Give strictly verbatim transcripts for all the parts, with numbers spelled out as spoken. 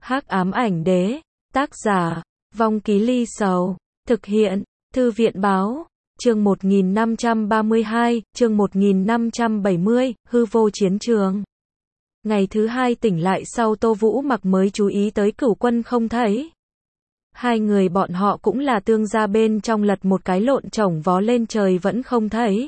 Hắc ám ảnh đế, tác giả, Vong Ký Ly Sầu, thực hiện, Thư viện báo, chương một nghìn năm trăm ba mươi hai, chương một nghìn năm trăm bảy mươi, hư vô chiến trường. Ngày thứ hai tỉnh lại sau Tô Vũ Mặc mới chú ý tới Cửu Quân không thấy. Hai người bọn họ cũng là tương gia bên trong lật một cái lộn chổng vó lên trời vẫn không thấy.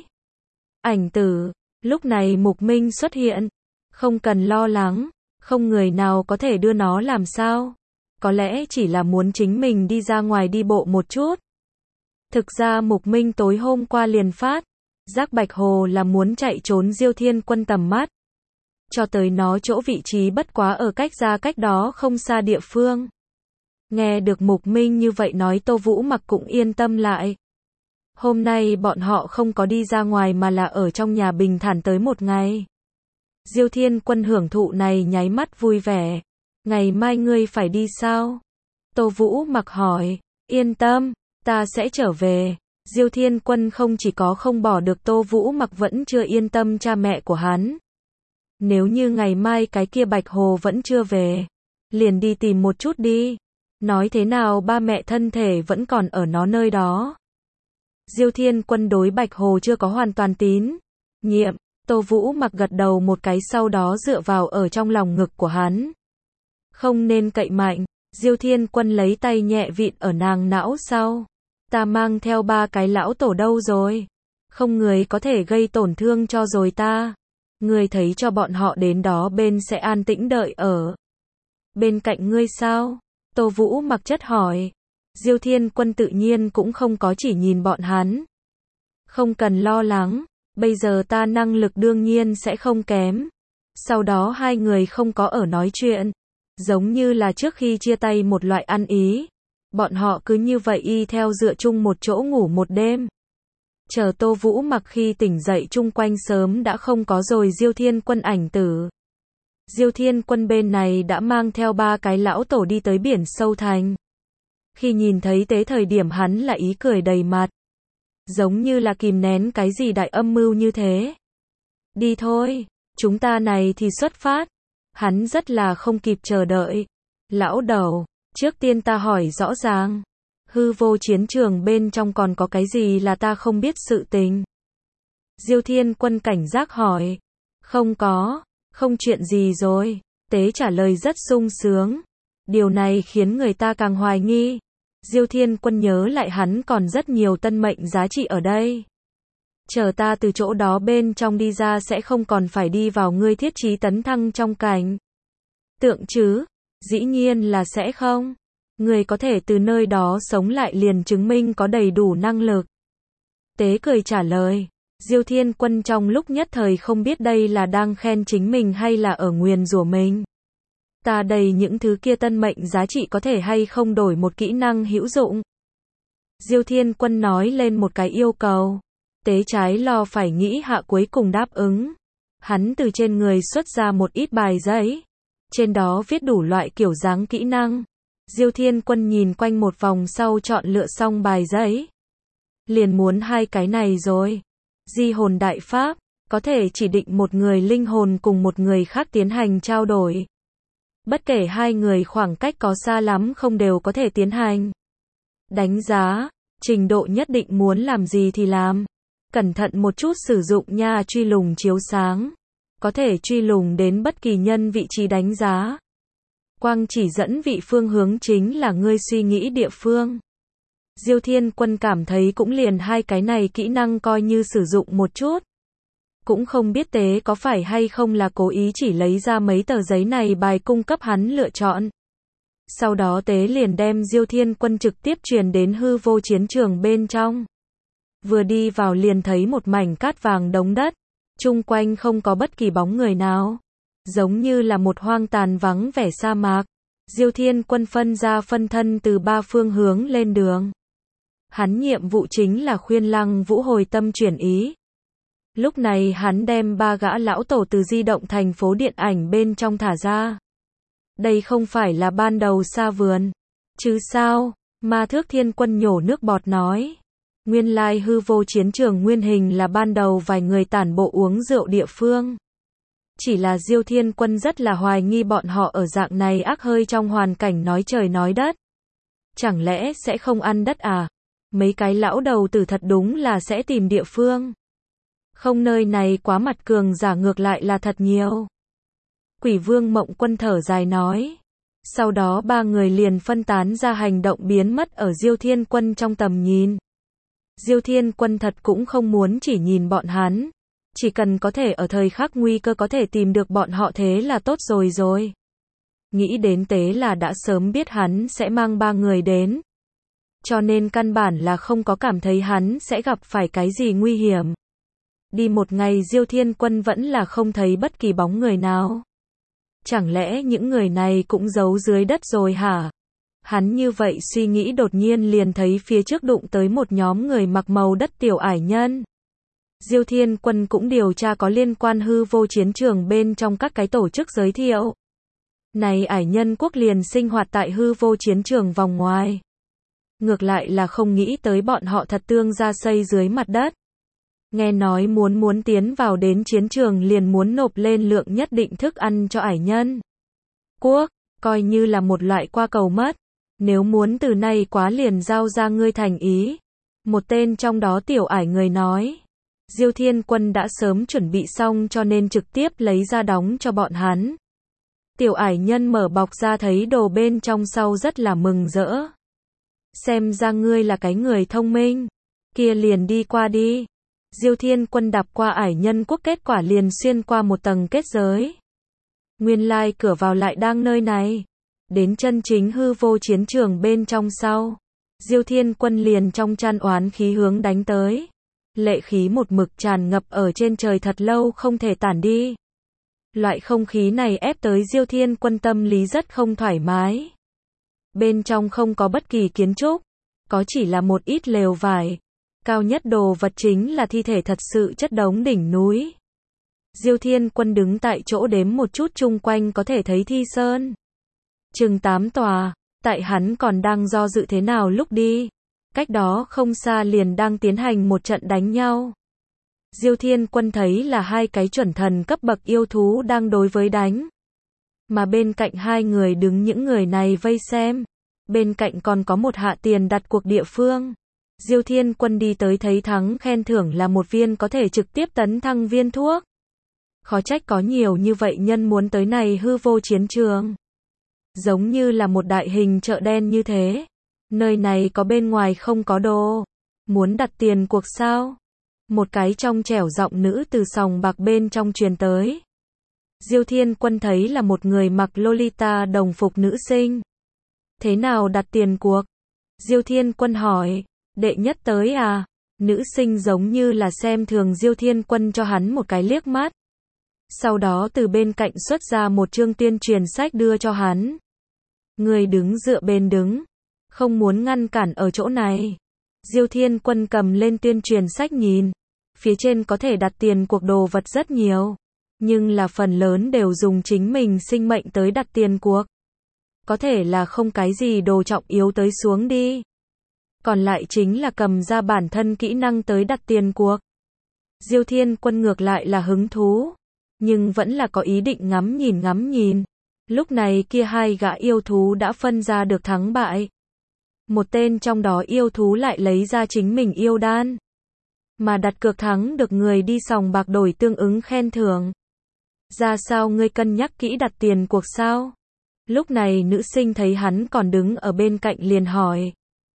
Ảnh tử, lúc này Mục Minh xuất hiện. Không cần lo lắng, không người nào có thể đưa nó làm sao. Có lẽ chỉ là muốn chính mình đi ra ngoài đi bộ một chút. Thực ra Mục Minh tối hôm qua liền phát giác Bạch Hồ là muốn chạy trốn Diêu Thiên Quân tầm mắt. Cho tới nó chỗ vị trí bất quá ở cách ra cách đó không xa địa phương. Nghe được Mục Minh như vậy nói Tô Vũ Mặc cũng yên tâm lại. Hôm nay bọn họ không có đi ra ngoài mà là ở trong nhà bình thản tới một ngày. Diêu Thiên Quân hưởng thụ này nháy mắt vui vẻ. Ngày mai ngươi phải đi sao? Tô Vũ Mặc hỏi. Yên tâm, ta sẽ trở về. Diêu Thiên Quân không chỉ có không bỏ được Tô Vũ Mặc vẫn chưa yên tâm cha mẹ của hắn. Nếu như ngày mai cái kia Bạch Hồ vẫn chưa về, liền đi tìm một chút đi. Nói thế nào ba mẹ thân thể vẫn còn ở nó nơi đó. Diêu Thiên Quân đối Bạch Hồ chưa có hoàn toàn tín nhiệm. Tô Vũ Mặc gật đầu một cái sau đó dựa vào ở trong lòng ngực của hắn. Không nên cậy mạnh. Diêu Thiên Quân lấy tay nhẹ vịn ở nàng não sau. Ta mang theo ba cái lão tổ đâu rồi? Không người có thể gây tổn thương cho rồi ta. Ngươi thấy cho bọn họ đến đó bên sẽ an tĩnh đợi ở bên cạnh ngươi sao? Tô Vũ Mặc chất hỏi. Diêu Thiên Quân tự nhiên cũng không có chỉ nhìn bọn hắn. Không cần lo lắng, bây giờ ta năng lực đương nhiên sẽ không kém. Sau đó hai người không có ở nói chuyện, giống như là trước khi chia tay một loại ăn ý. Bọn họ cứ như vậy y theo dựa chung một chỗ ngủ một đêm. Chờ Tô Vũ Mặc khi tỉnh dậy chung quanh sớm đã không có rồi Diêu Thiên Quân ảnh tử. Diêu Thiên Quân bên này đã mang theo ba cái lão tổ đi tới biển sâu thành. Khi nhìn thấy tế thời điểm hắn là ý cười đầy mặt. Giống như là kìm nén cái gì đại âm mưu như thế. Đi thôi, chúng ta này thì xuất phát. Hắn rất là không kịp chờ đợi. Lão đầu, trước tiên ta hỏi rõ ràng. Hư vô chiến trường bên trong còn có cái gì là ta không biết sự tình? Diêu Thiên Quân cảnh giác hỏi. Không có, không chuyện gì rồi. Tế trả lời rất sung sướng. Điều này khiến người ta càng hoài nghi. Diêu Thiên Quân nhớ lại hắn còn rất nhiều tân mệnh giá trị ở đây. Chờ ta từ chỗ đó bên trong đi ra sẽ không còn phải đi vào ngươi thiết trí tấn thăng trong cảnh tượng chứ? Dĩ nhiên là sẽ không. Người có thể từ nơi đó sống lại liền chứng minh có đầy đủ năng lực. Tế cười trả lời. Diêu Thiên Quân trong lúc nhất thời không biết đây là đang khen chính mình hay là ở nguyền rủa mình. Ta đầy những thứ kia tân mệnh giá trị có thể hay không đổi một kỹ năng hữu dụng. Diêu Thiên Quân nói lên một cái yêu cầu. Tế trái lo phải nghĩ hạ cuối cùng đáp ứng. Hắn từ trên người xuất ra một ít bài giấy. Trên đó viết đủ loại kiểu dáng kỹ năng. Diêu Thiên Quân nhìn quanh một vòng sau chọn lựa xong bài giấy. Liền muốn hai cái này rồi. Di hồn đại pháp, có thể chỉ định một người linh hồn cùng một người khác tiến hành trao đổi. Bất kể hai người khoảng cách có xa lắm không đều có thể tiến hành. Đánh giá, trình độ nhất định muốn làm gì thì làm. Cẩn thận một chút sử dụng nha truy lùng chiếu sáng. Có thể truy lùng đến bất kỳ nhân vị trí đánh giá. Quang chỉ dẫn vị phương hướng chính là ngươi suy nghĩ địa phương. Diêu Thiên Quân cảm thấy cũng liền hai cái này kỹ năng coi như sử dụng một chút. Cũng không biết Tế có phải hay không là cố ý chỉ lấy ra mấy tờ giấy này bài cung cấp hắn lựa chọn. Sau đó Tế liền đem Diêu Thiên Quân trực tiếp truyền đến hư vô chiến trường bên trong. Vừa đi vào liền thấy một mảnh cát vàng đống đất. Chung quanh không có bất kỳ bóng người nào. Giống như là một hoang tàn vắng vẻ sa mạc. Diêu Thiên Quân phân ra phân thân từ ba phương hướng lên đường. Hắn nhiệm vụ chính là khuyên Lăng Vũ hồi tâm chuyển ý. Lúc này hắn đem ba gã lão tổ từ di động thành phố điện ảnh bên trong thả ra. Đây không phải là ban đầu xa vườn. Chứ sao? Ma Thước Thiên Quân nhổ nước bọt nói. Nguyên lai hư vô chiến trường nguyên hình là ban đầu vài người tản bộ uống rượu địa phương. Chỉ là Diêu Thiên Quân rất là hoài nghi bọn họ ở dạng này ác hơi trong hoàn cảnh nói trời nói đất. Chẳng lẽ sẽ không ăn đất à? Mấy cái lão đầu tử thật đúng là sẽ tìm địa phương. Không, nơi này quá mặt cường giả ngược lại là thật nhiều. Quỷ Vương Mộng Quân thở dài nói. Sau đó ba người liền phân tán ra hành động biến mất ở Diêu Thiên Quân trong tầm nhìn. Diêu Thiên Quân thật cũng không muốn chỉ nhìn bọn hắn. Chỉ cần có thể ở thời khắc nguy cơ có thể tìm được bọn họ thế là tốt rồi rồi. Nghĩ đến tế là đã sớm biết hắn sẽ mang ba người đến. Cho nên căn bản là không có cảm thấy hắn sẽ gặp phải cái gì nguy hiểm. Đi một ngày Diêu Thiên Quân vẫn là không thấy bất kỳ bóng người nào. Chẳng lẽ những người này cũng giấu dưới đất rồi hả? Hắn như vậy suy nghĩ đột nhiên liền thấy phía trước đụng tới một nhóm người mặc màu đất tiểu ải nhân. Diêu Thiên Quân cũng điều tra có liên quan hư vô chiến trường bên trong các cái tổ chức giới thiệu. Này ải nhân quốc liền sinh hoạt tại hư vô chiến trường vòng ngoài. Ngược lại là không nghĩ tới bọn họ thật tương ra xây dưới mặt đất. Nghe nói muốn muốn tiến vào đến chiến trường liền muốn nộp lên lượng nhất định thức ăn cho ải nhân quốc, coi như là một loại qua cầu mất. Nếu muốn từ nay quá liền giao ra ngươi thành ý. Một tên trong đó tiểu ải người nói. Diêu Thiên Quân đã sớm chuẩn bị xong cho nên trực tiếp lấy ra đóng cho bọn hắn. Tiểu ải nhân mở bọc ra thấy đồ bên trong sau rất là mừng rỡ. Xem ra ngươi là cái người thông minh. Kia liền đi qua đi. Diêu Thiên Quân đạp qua ải nhân quốc kết quả liền xuyên qua một tầng kết giới. Nguyên lai cửa vào lại đang nơi này. Đến chân chính hư vô chiến trường bên trong sau. Diêu Thiên Quân liền trong chăn oán khí hướng đánh tới. Lệ khí một mực tràn ngập ở trên trời thật lâu không thể tản đi. Loại không khí này ép tới Diêu Thiên Quân tâm lý rất không thoải mái. Bên trong không có bất kỳ kiến trúc. Có chỉ là một ít lều vải. Cao nhất đồ vật chính là thi thể thật sự chất đống đỉnh núi. Diêu Thiên Quân đứng tại chỗ đếm một chút chung quanh có thể thấy thi sơn. Chừng tám tòa, tại hắn còn đang do dự thế nào lúc đi. Cách đó không xa liền đang tiến hành một trận đánh nhau. Diêu Thiên Quân thấy là hai cái chuẩn thần cấp bậc yêu thú đang đối với đánh. Mà bên cạnh hai người đứng những người này vây xem. Bên cạnh còn có một hạ tiền đặt cuộc địa phương. Diêu Thiên Quân đi tới thấy thắng khen thưởng là một viên có thể trực tiếp tấn thăng viên thuốc. Khó trách có nhiều như vậy nhân muốn tới này hư vô chiến trường. Giống như là một đại hình chợ đen như thế. Nơi này có bên ngoài không có đồ. Muốn đặt tiền cuộc sao? Một cái trong trẻo giọng nữ từ sòng bạc bên trong truyền tới. Diêu Thiên Quân thấy là một người mặc Lolita đồng phục nữ sinh. Thế nào đặt tiền cuộc? Diêu Thiên Quân hỏi. Đệ nhất tới à? Nữ sinh giống như là xem thường Diêu Thiên Quân cho hắn một cái liếc mắt. Sau đó từ bên cạnh xuất ra một chương tuyên truyền sách đưa cho hắn. Người đứng dựa bên đứng. Không muốn ngăn cản ở chỗ này. Diêu Thiên Quân cầm lên tuyên truyền sách nhìn. Phía trên có thể đặt tiền cuộc đồ vật rất nhiều. Nhưng là phần lớn đều dùng chính mình sinh mệnh tới đặt tiền cuộc. Có thể là không cái gì đồ trọng yếu tới xuống đi. Còn lại chính là cầm ra bản thân kỹ năng tới đặt tiền cuộc. Diêu Thiên Quân ngược lại là hứng thú. Nhưng vẫn là có ý định ngắm nhìn ngắm nhìn. Lúc này kia hai gã yêu thú đã phân ra được thắng bại. Một tên trong đó yêu thú lại lấy ra chính mình yêu đan. Mà đặt cược thắng được người đi sòng bạc đổi tương ứng khen thưởng. Ra sao ngươi cân nhắc kỹ đặt tiền cuộc sao? Lúc này nữ sinh thấy hắn còn đứng ở bên cạnh liền hỏi.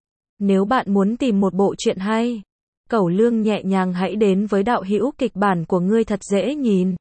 Nếu bạn muốn tìm một bộ truyện hay, Cẩu Lương nhẹ nhàng hãy đến với đạo hữu kịch bản của ngươi thật dễ nhìn.